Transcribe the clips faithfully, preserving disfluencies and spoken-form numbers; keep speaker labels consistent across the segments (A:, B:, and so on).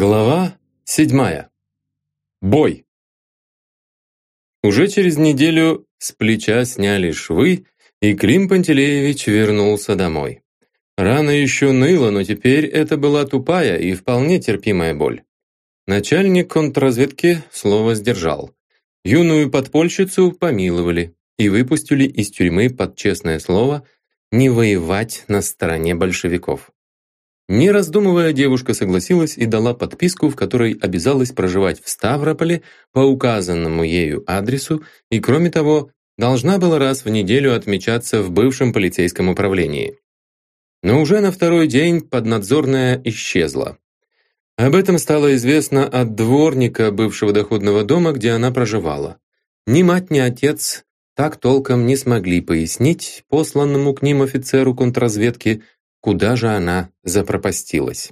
A: Глава седьмая. Бой. Уже через неделю с плеча сняли швы, и Клим Пантелеевич вернулся домой. Рана еще ныла, но теперь это была тупая и вполне терпимая боль. Начальник контрразведки слово сдержал. Юную подпольщицу помиловали и выпустили из тюрьмы под честное слово не воевать на стороне большевиков. Не раздумывая, девушка согласилась и дала подписку, в которой обязалась проживать в Ставрополе по указанному ею адресу и, кроме того, должна была раз в неделю отмечаться в бывшем полицейском управлении. Но уже на второй день поднадзорная исчезла. Об этом стало известно от дворника бывшего доходного дома, где она проживала. Ни мать, ни отец так толком не смогли пояснить посланному к ним офицеру контрразведки, куда же она запропастилась.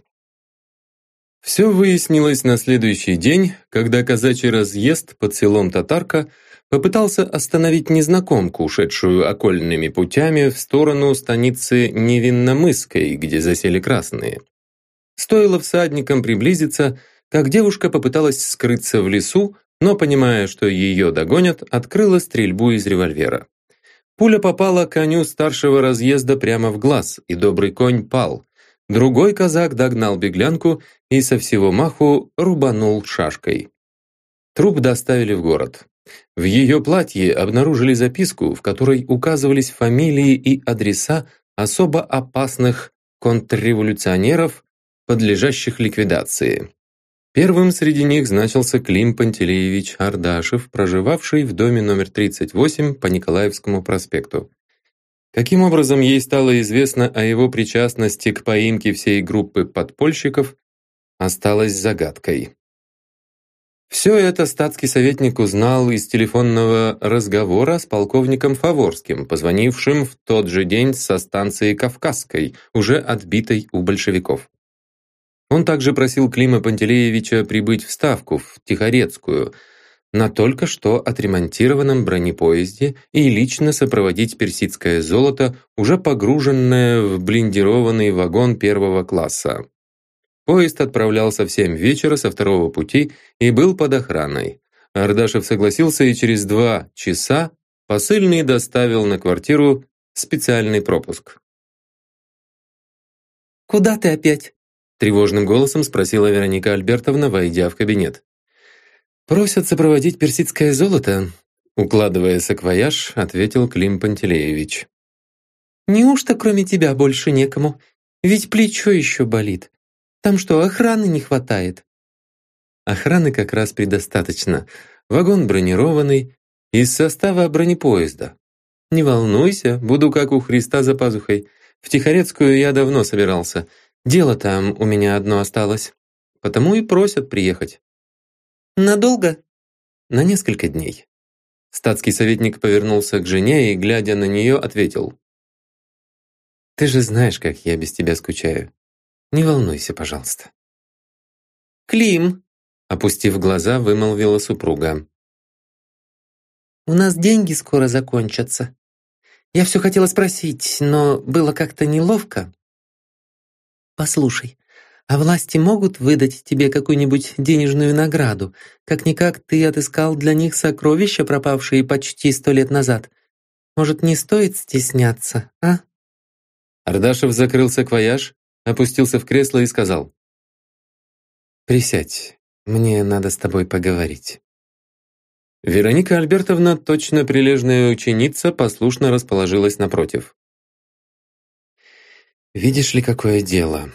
A: Все выяснилось на следующий день, когда казачий разъезд под селом Татарка попытался остановить незнакомку, ушедшую окольными путями в сторону станицы Невинномысской, где засели красные. Стоило всадникам приблизиться, как девушка попыталась скрыться в лесу, но, понимая, что ее догонят, открыла стрельбу из револьвера. Пуля попала коню старшего разъезда прямо в глаз, и добрый конь пал. Другой казак догнал беглянку и со всего маху рубанул шашкой. Труп доставили в город. В ее платье обнаружили записку, в которой указывались фамилии и адреса особо опасных контрреволюционеров, подлежащих ликвидации. Первым среди них значился Клим Пантелеевич Ардашев, проживавший в доме номер тридцать восемь по Николаевскому проспекту. Каким образом ей стало известно о его причастности к поимке всей группы подпольщиков, осталось загадкой. Все это статский советник узнал из телефонного разговора с полковником Фаворским, позвонившим в тот же день со станции Кавказской, уже отбитой у большевиков. Он также просил Клима Пантелеевича прибыть в Ставку, в Тихорецкую, на только что отремонтированном бронепоезде и лично сопроводить персидское золото, уже погруженное в блиндированный вагон первого класса. Поезд отправлялся в семь вечера со второго пути и был под охраной. Ардашев согласился, и через два часа посыльный доставил на квартиру специальный пропуск.
B: «Куда ты опять?»
A: Тревожным голосом спросила Вероника Альбертовна, войдя в кабинет. «Просят сопроводить персидское золото», укладывая саквояж, ответил Клим Пантелеевич.
B: «Неужто кроме тебя больше некому? Ведь плечо еще болит. Там что, охраны не хватает?»
A: «Охраны как раз предостаточно. Вагон бронированный, из состава бронепоезда. Не волнуйся, буду как у Христа за пазухой. В Тихорецкую я давно собирался. Дело там у меня одно осталось. Потому и просят приехать».
B: «Надолго?»
A: «На несколько дней». Статский советник повернулся к жене и, глядя на нее, ответил. «Ты же знаешь, как я без тебя скучаю. Не волнуйся, пожалуйста».
B: «Клим!»
A: Опустив глаза, вымолвила супруга.
B: «У нас деньги скоро закончатся. Я все хотела спросить, но было как-то неловко. Послушай, а власти могут выдать тебе какую-нибудь денежную награду? Как-никак ты отыскал для них сокровища, пропавшие почти сто лет назад. Может, не стоит стесняться, а?»
A: Ардашев закрыл саквояж, опустился в кресло и сказал. «Присядь, мне надо с тобой поговорить». Вероника Альбертовна, точно прилежная ученица, послушно расположилась напротив. «Видишь ли, какое дело?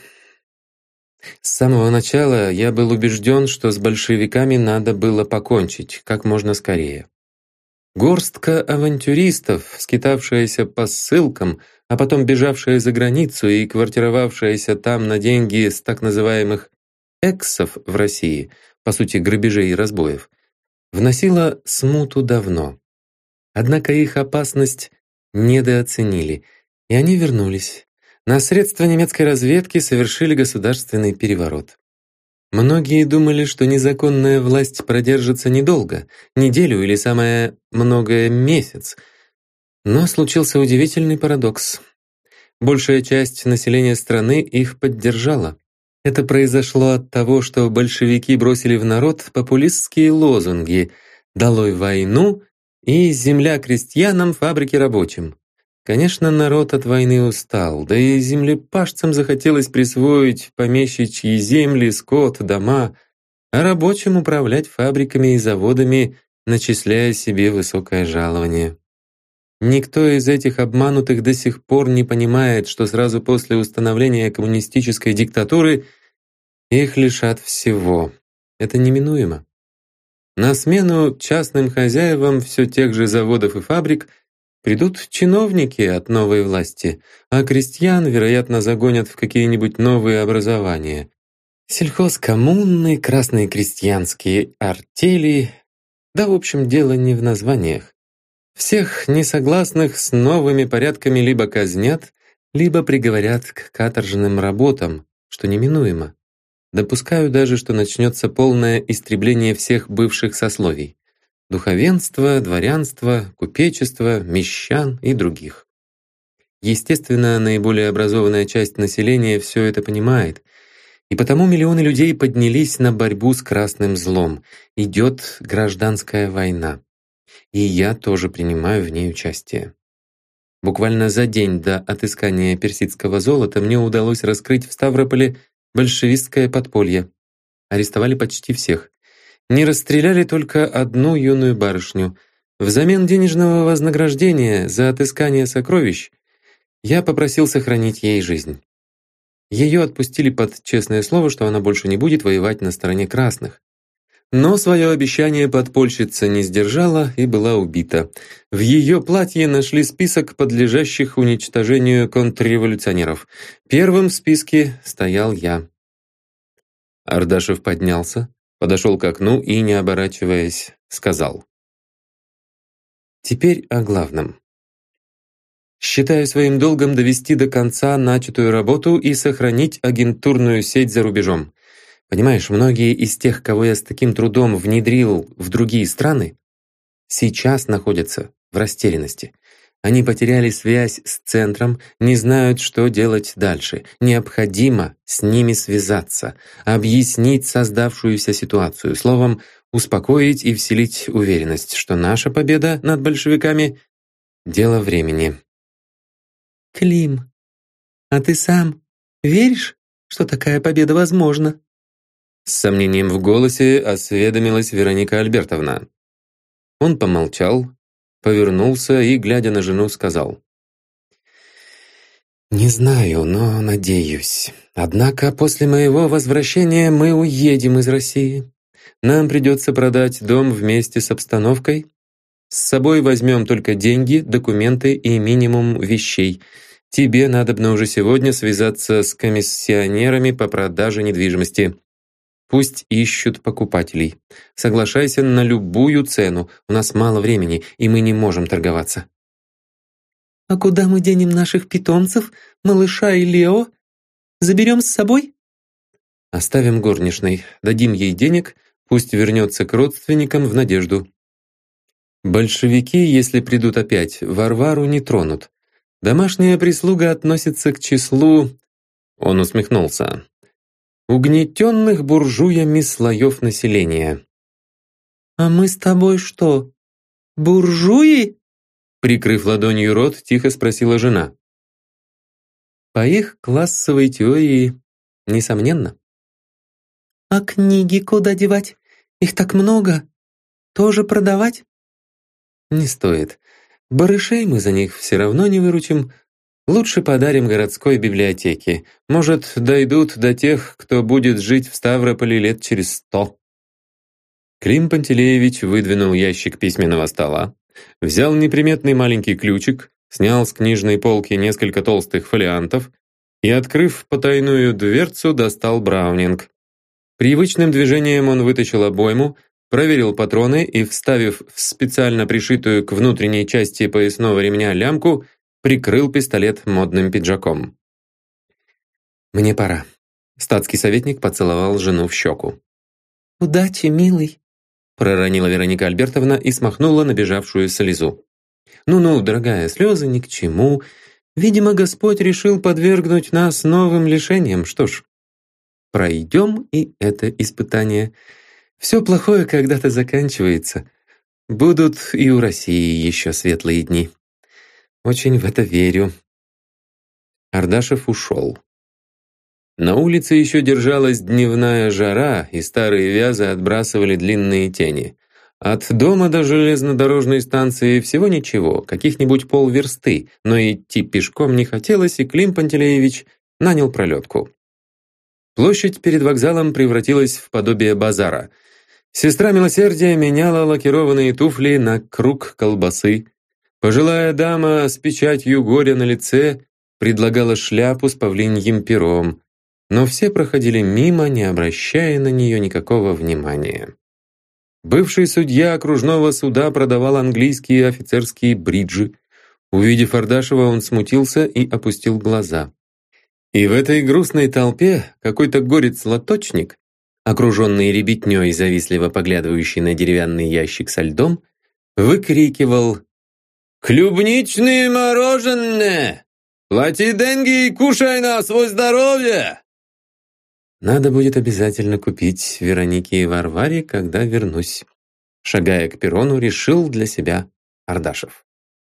A: С самого начала я был убежден, что с большевиками надо было покончить как можно скорее. Горстка авантюристов, скитавшаяся по ссылкам, а потом бежавшая за границу и квартировавшаяся там на деньги с так называемых «эксов» в России, по сути грабежей и разбоев, вносила смуту давно. Однако их опасность недооценили, и они вернулись. На средства немецкой разведки совершили государственный переворот. Многие думали, что незаконная власть продержится недолго, неделю или самое многое месяц. Но случился удивительный парадокс. Большая часть населения страны их поддержала. Это произошло от того, что большевики бросили в народ популистские лозунги «Долой войну» и «Земля крестьянам, фабрики рабочим». Конечно, народ от войны устал, да и землепашцам захотелось присвоить помещичьи земли, скот, дома, а рабочим управлять фабриками и заводами, начисляя себе высокое жалование. Никто из этих обманутых до сих пор не понимает, что сразу после установления коммунистической диктатуры их лишат всего. Это неминуемо. На смену частным хозяевам все тех же заводов и фабрик придут чиновники от новой власти, а крестьян, вероятно, загонят в какие-нибудь новые образования. Сельхозкоммуны, красные крестьянские артели. Да, в общем, дело не в названиях. Всех несогласных с новыми порядками либо казнят, либо приговорят к каторжным работам, что неминуемо. Допускаю даже, что начнется полное истребление всех бывших сословий. Духовенства, дворянства, купечества, мещан и других. Естественно, наиболее образованная часть населения все это понимает, и потому миллионы людей поднялись на борьбу с красным злом. Идет гражданская война. И я тоже принимаю в ней участие. Буквально за день до отыскания персидского золота мне удалось раскрыть в Ставрополе большевистское подполье. Арестовали почти всех. Не расстреляли только одну юную барышню. Взамен денежного вознаграждения за отыскание сокровищ я попросил сохранить ей жизнь. Ее отпустили под честное слово, что она больше не будет воевать на стороне красных. Но свое обещание подпольщица не сдержала и была убита. В ее платье нашли список подлежащих уничтожению контрреволюционеров. Первым в списке стоял я. Ардашев поднялся, подошел к окну и, не оборачиваясь, сказал: «Теперь о главном. Считаю своим долгом довести до конца начатую работу и сохранить агентурную сеть за рубежом. Понимаешь, многие из тех, кого я с таким трудом внедрил в другие страны, сейчас находятся в растерянности. Они потеряли связь с центром, не знают, что делать дальше. Необходимо с ними связаться, объяснить создавшуюся ситуацию, словом, успокоить и вселить уверенность, что наша победа над большевиками — дело времени».
B: «Клим, а ты сам веришь, что такая победа возможна?»
A: С сомнением в голосе осведомилась Вероника Альбертовна. Он помолчал, повернулся и, глядя на жену, сказал: «Не знаю, но надеюсь. Однако после моего возвращения мы уедем из России. Нам придется продать дом вместе с обстановкой. С собой возьмем только деньги, документы и минимум вещей. Тебе надобно уже сегодня связаться с комиссионерами по продаже недвижимости. Пусть ищут покупателей. Соглашайся на любую цену. У нас мало времени, и мы не можем торговаться».
B: «А куда мы денем наших питомцев, малыша и Лео? Заберем с собой?»
A: «Оставим горничной, дадим ей денег, пусть вернется к родственникам в надежду. Большевики, если придут опять, Варвару не тронут. Домашняя прислуга относится к числу...» Он усмехнулся. «Угнетенных буржуями слоев населения».
B: «А мы с тобой что, буржуи?»
A: Прикрыв ладонью рот, тихо спросила жена. «По их классовой теории, несомненно».
B: «А книги куда девать? Их так много. Тоже продавать?»
A: «Не стоит. Барышей мы за них все равно не выручим. Лучше подарим городской библиотеке. Может, дойдут до тех, кто будет жить в Ставрополе лет через сто». Клим Пантелеевич выдвинул ящик письменного стола, взял неприметный маленький ключик, снял с книжной полки несколько толстых фолиантов и, открыв потайную дверцу, достал браунинг. Привычным движением он вытащил обойму, проверил патроны и, вставив в специально пришитую к внутренней части поясного ремня лямку, прикрыл пистолет модным пиджаком. «Мне пора». Статский советник поцеловал жену в щеку.
B: «Удачи, милый»,
A: проронила Вероника Альбертовна и смахнула набежавшую слезу. «Ну-ну, дорогая, слезы ни к чему. Видимо, Господь решил подвергнуть нас новым лишениям. Что ж,
B: пройдем и это испытание. Все плохое когда-то заканчивается. Будут и у России еще светлые дни. Очень в это верю».
A: Ардашев ушел. На улице еще держалась дневная жара, и старые вязы отбрасывали длинные тени. От дома до железнодорожной станции всего ничего, каких-нибудь полверсты, но идти пешком не хотелось, и Клим Пантелеевич нанял пролетку. Площадь перед вокзалом превратилась в подобие базара. Сестра милосердия меняла лакированные туфли на круг колбасы. Пожилая дама с печатью горя на лице предлагала шляпу с павлиньим пером, но все проходили мимо, не обращая на нее никакого внимания. Бывший судья окружного суда продавал английские офицерские бриджи. Увидев Ардашева, он смутился и опустил глаза. И в этой грустной толпе какой-то горец-лоточник, окруженный ребятней, завистливо поглядывающий на деревянный ящик со льдом, выкрикивал: «Клубничные мороженое! Плати деньги и кушай на свое здоровье!» «Надо будет обязательно купить Веронике и Варваре, когда вернусь», шагая к перрону, решил для себя Ардашев.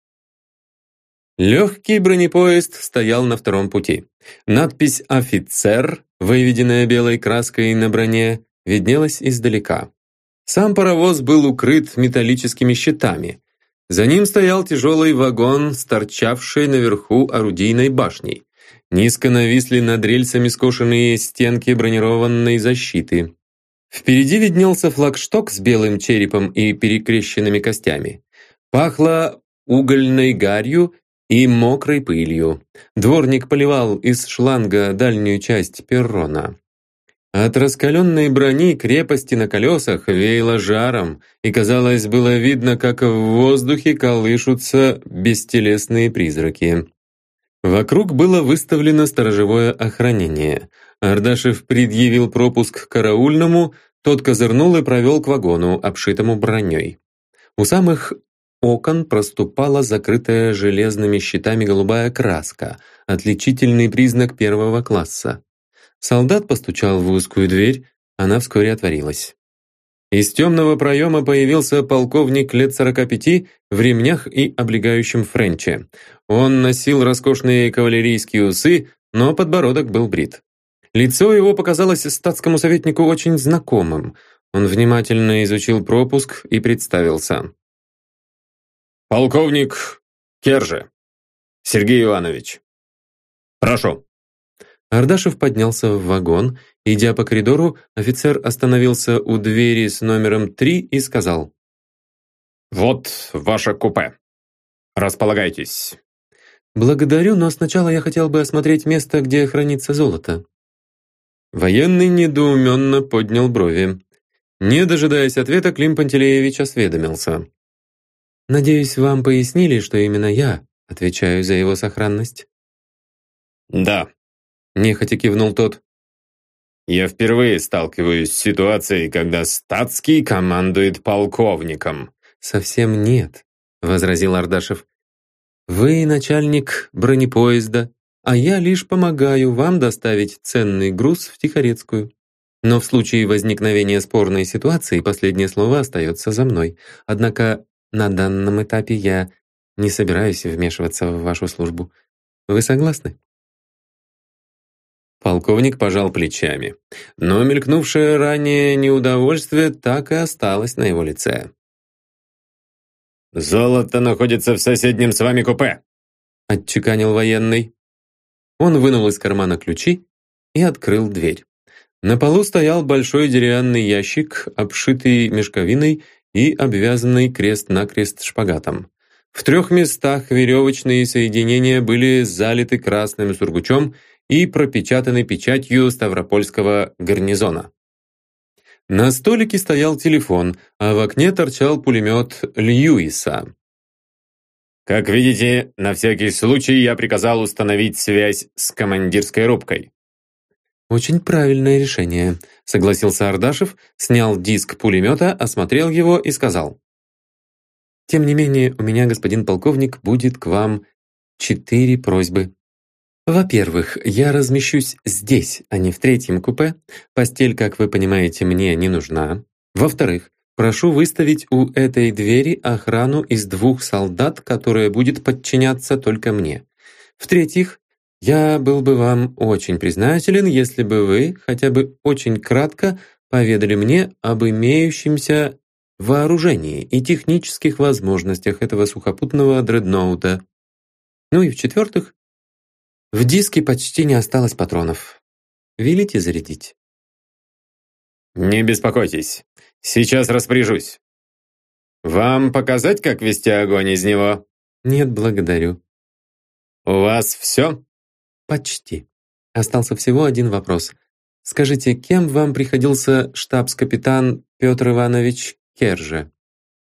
A: Легкий бронепоезд стоял на втором пути. Надпись «Офицер», выведенная белой краской на броне, виднелась издалека. Сам паровоз был укрыт металлическими щитами. За ним стоял тяжелый вагон с торчавшей наверху орудийной башней. Низко нависли над рельсами скошенные стенки бронированной защиты. Впереди виднелся флагшток с белым черепом и перекрещенными костями. Пахло угольной гарью и мокрой пылью. Дворник поливал из шланга дальнюю часть перрона. От раскаленной брони крепости на колесах веяло жаром, и, казалось, было видно, как в воздухе колышутся бестелесные призраки. Вокруг было выставлено сторожевое охранение. Ардашев предъявил пропуск караульному, тот козырнул и провел к вагону, обшитому броней. У самых окон проступала закрытая железными щитами голубая краска, отличительный признак первого класса. Солдат постучал в узкую дверь, она вскоре отворилась. Из темного проема появился полковник лет сорока пяти в ремнях и облегающем френче. Он носил роскошные кавалерийские усы, но подбородок был брит. Лицо его показалось статскому советнику очень знакомым. Он внимательно изучил пропуск и представился. «Полковник Керже, Сергей Иванович. Прошу». Ардашев поднялся в вагон. Идя по коридору, офицер остановился у двери с номером три и сказал: «Вот ваше купе. Располагайтесь». «Благодарю, но сначала я хотел бы осмотреть место, где хранится золото». Военный недоуменно поднял брови. Не дожидаясь ответа, Клим Пантелеевич осведомился: «Надеюсь, вам пояснили, что именно я отвечаю за его сохранность?» «Да», — нехотя кивнул тот. «Я впервые сталкиваюсь с ситуацией, когда статский командует полковником». «Совсем нет», — возразил Ардашев. «Вы начальник бронепоезда, а я лишь помогаю вам доставить ценный груз в Тихорецкую. Но в случае возникновения спорной ситуации последнее слово остается за мной. Однако на данном этапе я не собираюсь вмешиваться в вашу службу. Вы согласны?» Полковник пожал плечами, но мелькнувшее ранее неудовольствие так и осталось на его лице. «Золото находится в соседнем с вами купе», — отчеканил военный. Он вынул из кармана ключи и открыл дверь. На полу стоял большой деревянный ящик, обшитый мешковиной и обвязанный крест-накрест шпагатом. В трех местах веревочные соединения были залиты красным сургучом и пропечатаны печатью Ставропольского гарнизона. На столике стоял телефон, а в окне торчал пулемет Льюиса. «Как видите, на всякий случай я приказал установить связь с командирской рубкой». «Очень правильное решение», — согласился Ардашев, снял диск пулемета, осмотрел его и сказал: «Тем не менее, у меня, господин полковник, будет к вам четыре просьбы. Во-первых, я размещусь здесь, а не в третьем купе. Постель, как вы понимаете, мне не нужна. Во-вторых, прошу выставить у этой двери охрану из двух солдат, которая будет подчиняться только мне. В-третьих, я был бы вам очень признателен, если бы вы хотя бы очень кратко поведали мне об имеющемся вооружении и технических возможностях этого сухопутного дредноута. Ну и в-четвертых, в диске почти не осталось патронов. Велите зарядить.
C: Не беспокойтесь, сейчас распоряжусь. Вам показать, как вести огонь из него?
A: Нет, благодарю.
C: У вас все?
A: Почти. Остался всего один вопрос. Скажите, кем вам приходился штабс-капитан Петр Иванович Керже?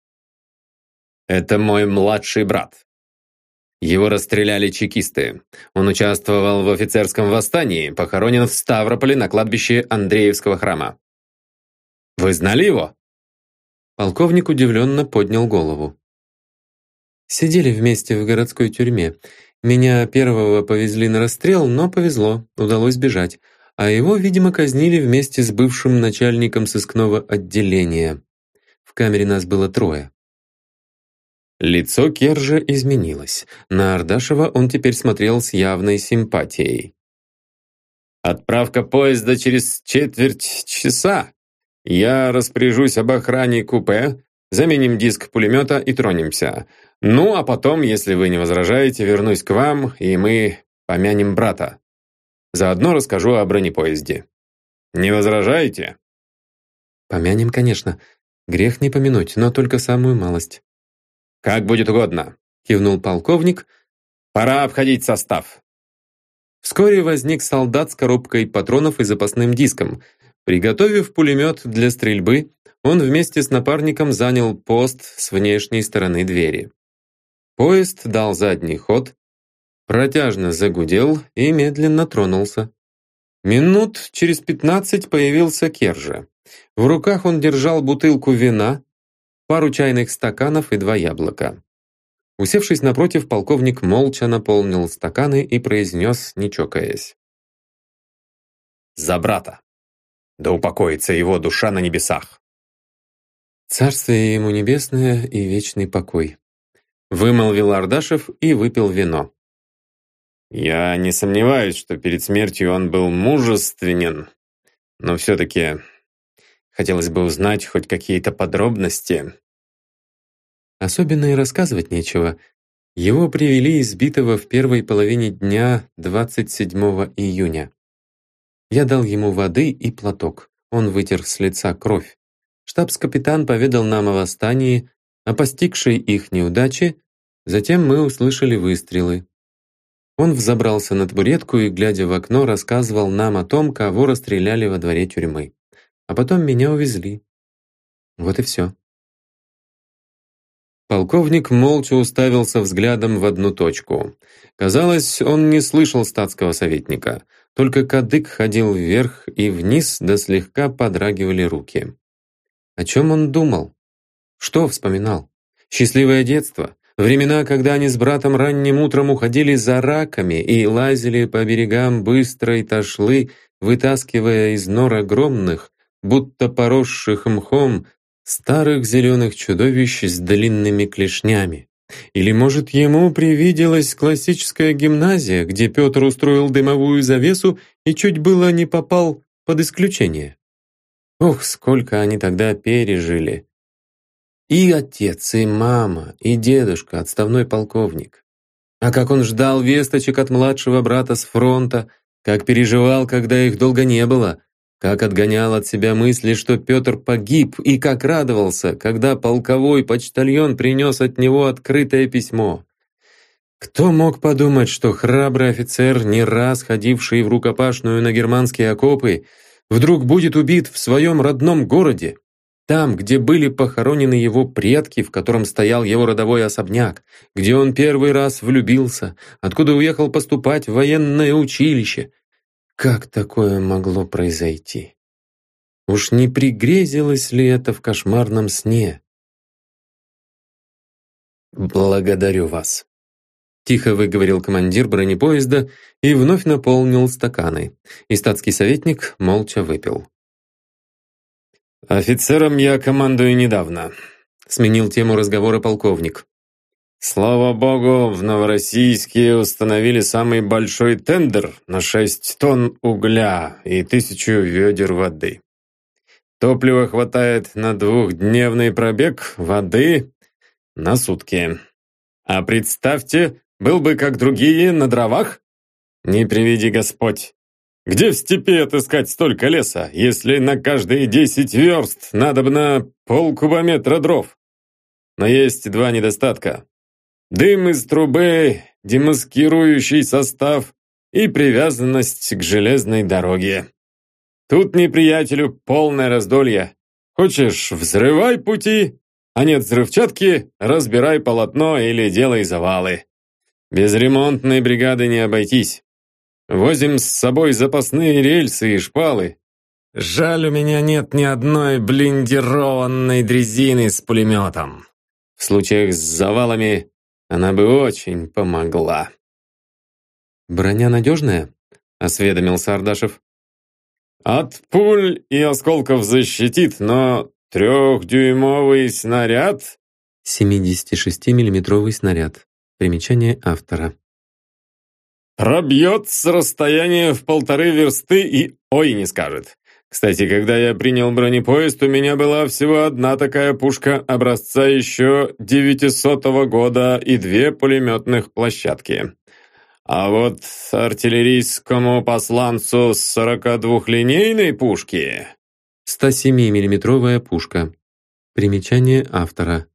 C: Это мой младший брат. Его расстреляли чекисты. Он участвовал в офицерском восстании, похоронен в Ставрополе на кладбище Андреевского храма. Вы знали его?
A: Полковник удивленно поднял голову. Сидели вместе в городской тюрьме. Меня первого повезли на расстрел, но повезло, удалось бежать. А его, видимо, казнили вместе с бывшим начальником сыскного отделения. В камере нас было трое. Лицо Кержа изменилось. На Ардашева он теперь смотрел с явной симпатией.
C: «Отправка поезда через четверть часа. Я распоряжусь об охране купе, заменим диск пулемета и тронемся. Ну, а потом, если вы не возражаете, вернусь к вам, и мы помянем брата. Заодно расскажу о бронепоезде. Не возражаете?»
A: «Помянем, конечно. Грех не помянуть, но только самую малость».
C: «Как будет угодно», — кивнул полковник. «Пора обходить состав».
A: Вскоре возник солдат с коробкой патронов и запасным диском. Приготовив пулемет для стрельбы, он вместе с напарником занял пост с внешней стороны двери. Поезд дал задний ход, протяжно загудел и медленно тронулся. Минут через пятнадцать появился Кержа. В руках он держал бутылку вина, пару чайных стаканов и два яблока. Усевшись напротив, полковник молча наполнил стаканы и произнес, не чокаясь.
C: «За брата! Да упокоится его душа на небесах!»
A: «Царствие ему небесное и вечный покой», — вымолвил Ардашев и выпил вино.
C: «Я не сомневаюсь, что перед смертью он был мужественен, но все-таки хотелось бы узнать хоть какие-то подробности».
A: Особенно и рассказывать нечего. Его привели избитого в первой половине дня двадцать седьмого июня. Я дал ему воды и платок. Он вытер с лица кровь. Штабс-капитан поведал нам о восстании, о постигшей их неудаче, затем мы услышали выстрелы. Он взобрался на табуретку и, глядя в окно, рассказывал нам о том, кого расстреляли во дворе тюрьмы. А потом меня увезли. Вот и все. Полковник молча уставился взглядом в одну точку. Казалось, он не слышал статского советника. Только кадык ходил вверх и вниз, да слегка подрагивали руки. О чем он думал? Что вспоминал? Счастливое детство? Времена, когда они с братом ранним утром уходили за раками и лазили по берегам быстрой ташлы, вытаскивая из нор огромных, будто поросших мхом, старых зеленых чудовищ с длинными клешнями. Или, может, ему привиделась классическая гимназия, где Петр устроил дымовую завесу и чуть было не попал под исключение. Ох, сколько они тогда пережили. И отец, и мама, и дедушка, отставной полковник. А как он ждал весточек от младшего брата с фронта, как переживал, когда их долго не было, как отгонял от себя мысли, что Петр погиб, и как радовался, когда полковой почтальон принес от него открытое письмо. Кто мог подумать, что храбрый офицер, не раз ходивший в рукопашную на германские окопы, вдруг будет убит в своем родном городе, там, где были похоронены его предки, в котором стоял его родовой особняк, где он первый раз влюбился, откуда уехал поступать в военное училище. Как такое могло произойти? Уж не пригрезилось ли это в кошмарном сне? «Благодарю вас», Тихо выговорил командир бронепоезда и вновь наполнил стаканы. И статский советник молча выпил.
C: «Офицером я командую недавно», — сменил тему разговора полковник. «Слава богу, в Новороссийске установили самый большой тендер на шесть тонн угля и тысячу ведер воды. Топлива хватает на двухдневный пробег, воды на сутки. А представьте, был бы как другие на дровах? Не приведи Господь. Где в степи отыскать столько леса, если на каждые десять верст надобно полкубометра дров? Но есть два недостатка. Дым из трубы, демаскирующий состав и привязанность к железной дороге. Тут неприятелю полное раздолье. Хочешь, взрывай пути, а нет взрывчатки, разбирай полотно или делай завалы. Без ремонтной бригады не обойтись. Возим с собой запасные рельсы и шпалы. Жаль, у меня нет ни одной блиндированной дрезины с пулеметом. В случаях с завалами она бы очень помогла.
A: «Броня надежная?» — осведомился Ардашев.
C: «От пуль и осколков защитит, но трехдюймовый снаряд...»
A: семидесятишестимиллиметровый снаряд. Примечание автора.
C: «Пробьет с расстояния в полторы версты и ой не скажет. Кстати, когда я принял бронепоезд, у меня была всего одна такая пушка образца еще девятисотого года и две пулеметных площадки. А вот артиллерийскому посланцу с сорокадвухлинейной пушки...»
A: сто семимиллиметровая пушка. Примечание автора.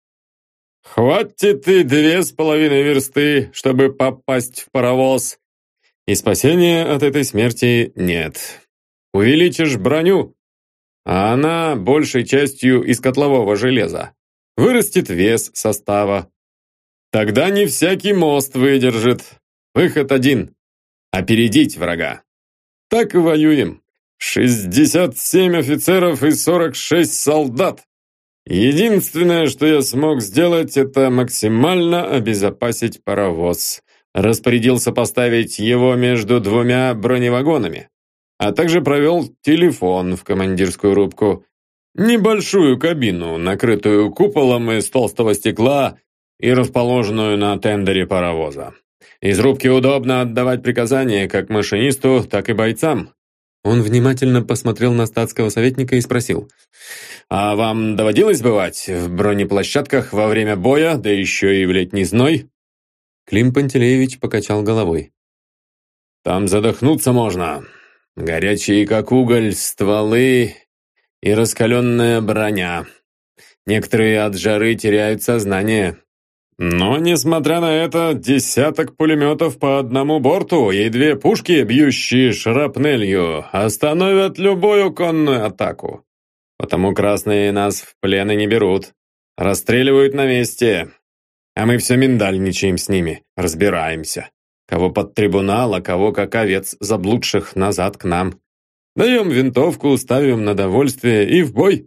C: «Хватит и две с половиной версты, чтобы попасть в паровоз. И спасения от этой смерти нет. Увеличишь броню, а она большей частью из котлового железа. Вырастет вес состава. Тогда не всякий мост выдержит. Выход один – опередить врага. Так и воюем. шестьдесят семь офицеров и сорок шесть солдат. Единственное, что я смог сделать, это максимально обезопасить паровоз. Распорядился поставить его между двумя броневагонами, а также провел телефон в командирскую рубку. Небольшую кабину, накрытую куполом из толстого стекла и расположенную на тендере паровоза. Из рубки удобно отдавать приказания как машинисту, так и бойцам.
A: Он внимательно посмотрел на статского советника и спросил.
C: «А вам доводилось бывать в бронеплощадках во время боя, да еще и в летний зной?»
A: Клим Пантелеевич покачал головой.
C: «Там задохнуться можно. Горячие, как уголь, стволы и раскаленная броня. Некоторые от жары теряют сознание. Но, несмотря на это, десяток пулеметов по одному борту и две пушки, бьющие шрапнелью, остановят любую конную атаку. Потому красные нас в плен и не берут. Расстреливают на месте. А мы все миндальничаем с ними, разбираемся. Кого под трибунал, а кого как овец заблудших назад к нам. Даем винтовку, ставим на довольствие и в бой.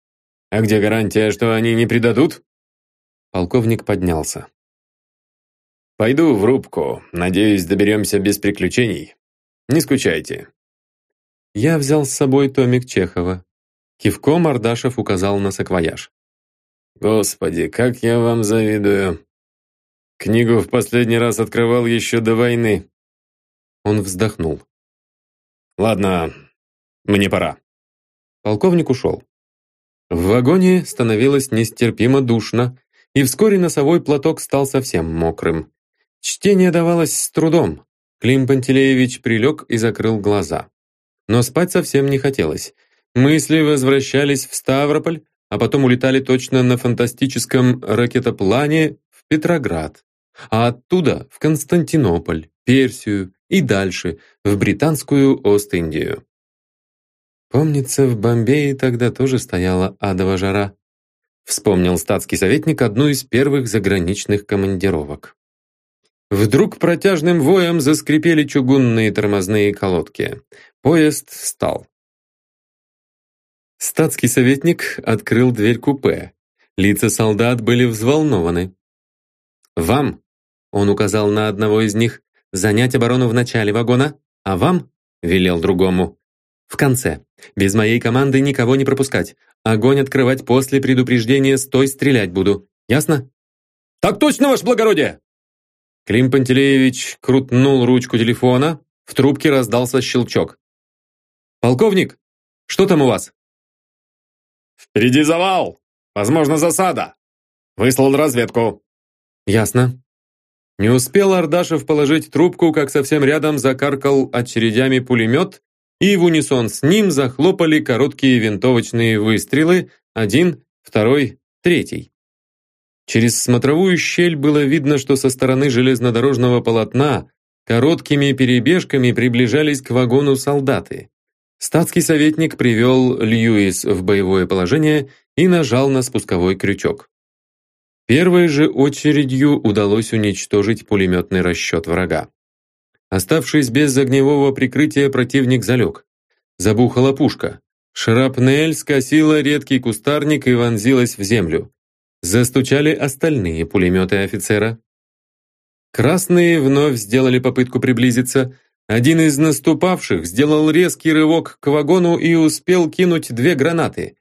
C: А где гарантия, что они не предадут?»
A: Полковник поднялся.
C: «Пойду в рубку. Надеюсь, доберемся без приключений. Не скучайте».
A: Я взял с собой томик Чехова. Кивком Ардашев указал на саквояж.
C: «Господи, как я вам завидую. Книгу в последний раз открывал еще до войны».
A: Он вздохнул.
C: «Ладно, мне пора».
A: Полковник ушел. В вагоне становилось нестерпимо душно, и вскоре носовой платок стал совсем мокрым. Чтение давалось с трудом. Клим Пантелеевич прилег и закрыл глаза. Но спать совсем не хотелось. Мысли возвращались в Ставрополь, а потом улетали точно на фантастическом ракетоплане в Петроград, а оттуда в Константинополь, Персию и дальше, в британскую Ост-Индию. Помнится, в Бомбее тогда тоже стояла адова жара. Вспомнил статский советник одну из первых заграничных командировок. Вдруг протяжным воем заскрипели чугунные тормозные колодки. Поезд встал. Статский советник открыл дверь купе. Лица солдат были взволнованы. «Вам, он указал на одного из них, занять оборону в начале вагона, а вам, велел другому, в конце. Без моей команды никого не пропускать. Огонь открывать после предупреждения, стой, стрелять буду. Ясно?
C: Так точно, ваше благородие!
A: Клим Пантелеевич крутнул ручку телефона, в трубке раздался щелчок. «Полковник, что там у вас?»
C: «Впереди завал! Возможно, засада! Выслал разведку!»
A: «Ясно». Не успел Ардашев положить трубку, как совсем рядом закаркал очередями пулемет, и в унисон с ним захлопали короткие винтовочные выстрелы, один, второй, третий. Через смотровую щель было видно, что со стороны железнодорожного полотна короткими перебежками приближались к вагону солдаты. Статский советник привел Льюис в боевое положение и нажал на спусковой крючок. Первой же очередью удалось уничтожить пулеметный расчет врага. Оставшись без огневого прикрытия, противник залег. Забухала пушка. Шрапнель скосила редкий кустарник и вонзилась в землю. Застучали остальные пулеметы офицера. Красные вновь сделали попытку приблизиться. Один из наступавших сделал резкий рывок к вагону и успел кинуть две гранаты.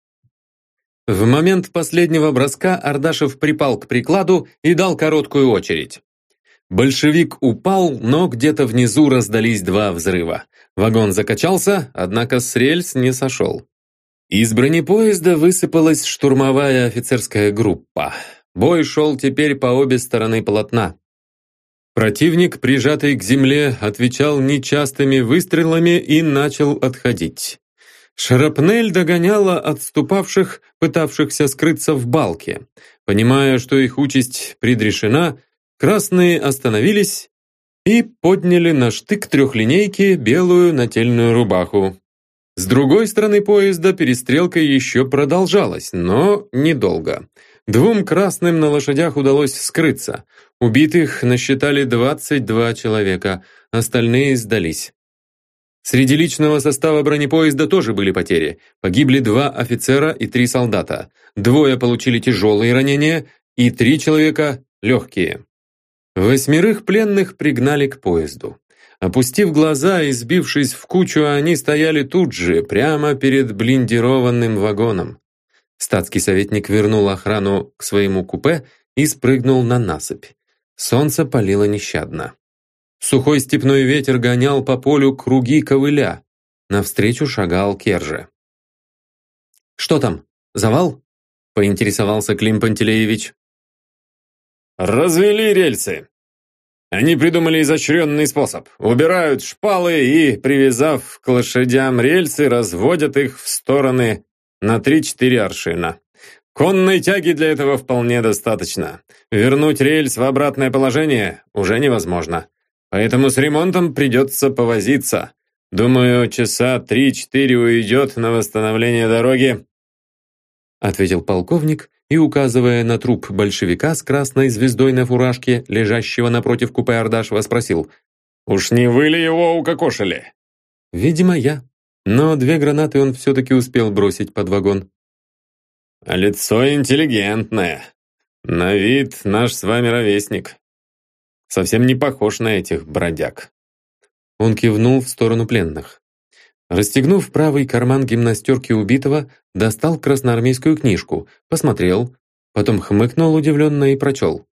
A: В момент последнего броска Ардашев припал к прикладу и дал короткую очередь. Большевик упал, но где-то внизу раздались два взрыва. Вагон закачался, однако с рельс не сошел. Из бронепоезда высыпалась штурмовая офицерская группа. Бой шел теперь по обе стороны полотна. Противник, прижатый к земле, отвечал нечастыми выстрелами и начал отходить. Шрапнель догоняла отступавших, пытавшихся скрыться в балке. Понимая, что их участь предрешена, красные остановились и подняли на штык трехлинейки белую нательную рубаху. С другой стороны поезда перестрелка еще продолжалась, но недолго. Двум красным на лошадях удалось скрыться. Убитых насчитали двадцать два человека, остальные сдались. Среди личного состава бронепоезда тоже были потери. Погибли два офицера и три солдата. Двое получили тяжелые ранения и три человека легкие. Восьмерых пленных пригнали к поезду. Опустив глаза и сбившись в кучу, они стояли тут же, прямо перед блиндированным вагоном. Статский советник вернул охрану к своему купе и спрыгнул на насыпь. Солнце палило нещадно. Сухой степной ветер гонял по полю круги ковыля. Навстречу шагал Кержа. «Что там, завал?» — поинтересовался Клим Пантелеевич.
C: «Развели рельсы. Они придумали изощренный способ. Убирают шпалы и, привязав к лошадям рельсы, разводят их в стороны на три-четыре аршина. Конной тяги для этого вполне достаточно. Вернуть рельс в обратное положение уже невозможно. Поэтому с ремонтом придется повозиться. Думаю, часа три-четыре уйдет на восстановление дороги», ответил полковник и, указывая на труп большевика с красной звездой на фуражке, лежащего напротив купе Ардашева, спросил: «Уж не вы ли его укокошили?» «Видимо, я. Но две гранаты он все-таки успел бросить под вагон». «А лицо интеллигентное. На вид наш с вами ровесник. Совсем не похож на этих бродяг».
A: Он кивнул в сторону пленных. Расстегнув правый карман гимнастерки убитого, достал красноармейскую книжку, посмотрел, потом хмыкнул удивленно и прочел.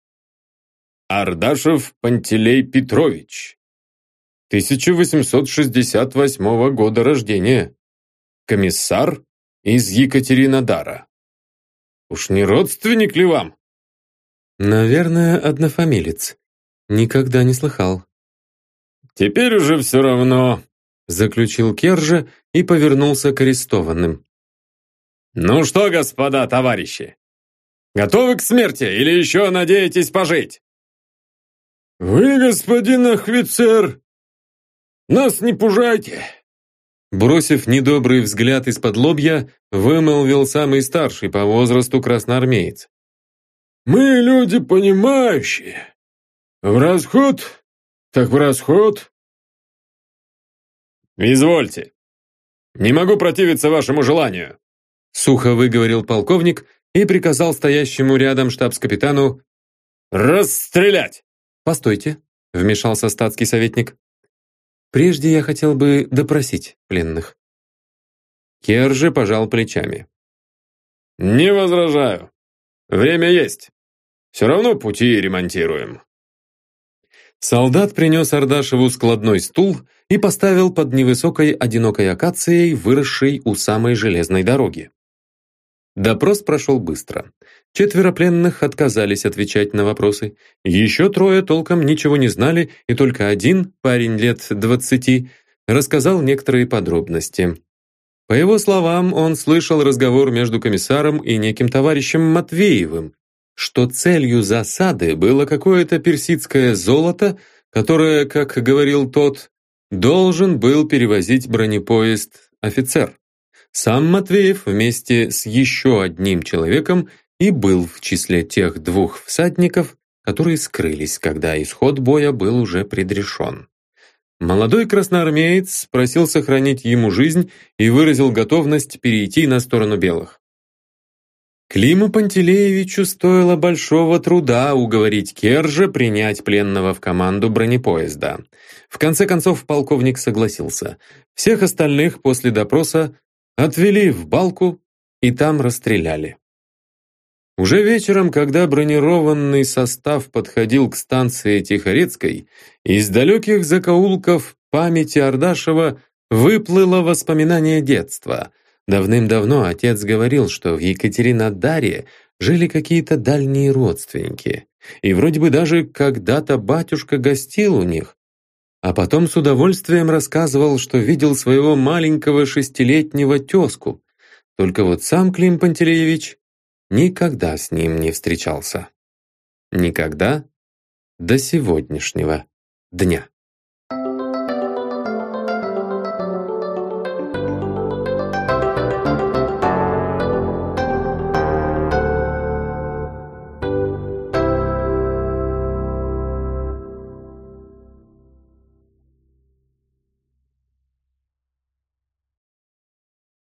C: «Ардашев Пантелей Петрович. тысяча восемьсот шестьдесят восьмого года рождения. Комиссар из Екатеринодара. Уж не родственник ли вам?»
A: «Наверное, однофамилец. Никогда не слыхал».
C: «Теперь уже все равно», — заключил Кержа и повернулся к арестованным. «Ну что, господа, товарищи, готовы к смерти или еще надеетесь пожить?» «Вы, господин офицер, нас не пужайте!»
A: Бросив недобрый взгляд из-под лобья, вымолвил самый старший по возрасту красноармеец.
C: «Мы люди понимающие. В расход, так в расход». «Извольте. Не могу противиться вашему желанию», — сухо выговорил полковник и приказал стоящему рядом штабс-капитану: Расстрелять!»
A: «Постойте», — вмешался статский советник. «Прежде я хотел бы допросить пленных». Кер же пожал плечами.
C: «Не возражаю. Время есть. Все равно пути ремонтируем».
A: Солдат принес Ардашеву складной стул и поставил под невысокой одинокой акацией, выросшей у самой железной дороги. Допрос прошел быстро. Четверо пленных отказались отвечать на вопросы. Еще трое толком ничего не знали, и только один, парень лет двадцати, рассказал некоторые подробности. По его словам, он слышал разговор между комиссаром и неким товарищем Матвеевым, что целью засады было какое-то персидское золото, которое, как говорил тот, должен был перевозить бронепоезд офицер. Сам Матвеев вместе с еще одним человеком и был в числе тех двух всадников, которые скрылись, когда исход боя был уже предрешен. Молодой красноармеец просил сохранить ему жизнь и выразил готовность перейти на сторону белых. Климу Пантелеевичу стоило большого труда уговорить Кержа принять пленного в команду бронепоезда. В конце концов полковник согласился. Всех остальных после допроса отвели в балку и там расстреляли. Уже вечером, когда бронированный состав подходил к станции Тихорецкой, из далеких закоулков памяти Ардашева выплыло воспоминание детства. Давным-давно отец говорил, что в Екатеринодаре жили какие-то дальние родственники, и вроде бы даже когда-то батюшка гостил у них, а потом с удовольствием рассказывал, что видел своего маленького шестилетнего тезку. Только вот сам Клим Пантелеевич никогда с ним не встречался. Никогда до сегодняшнего дня.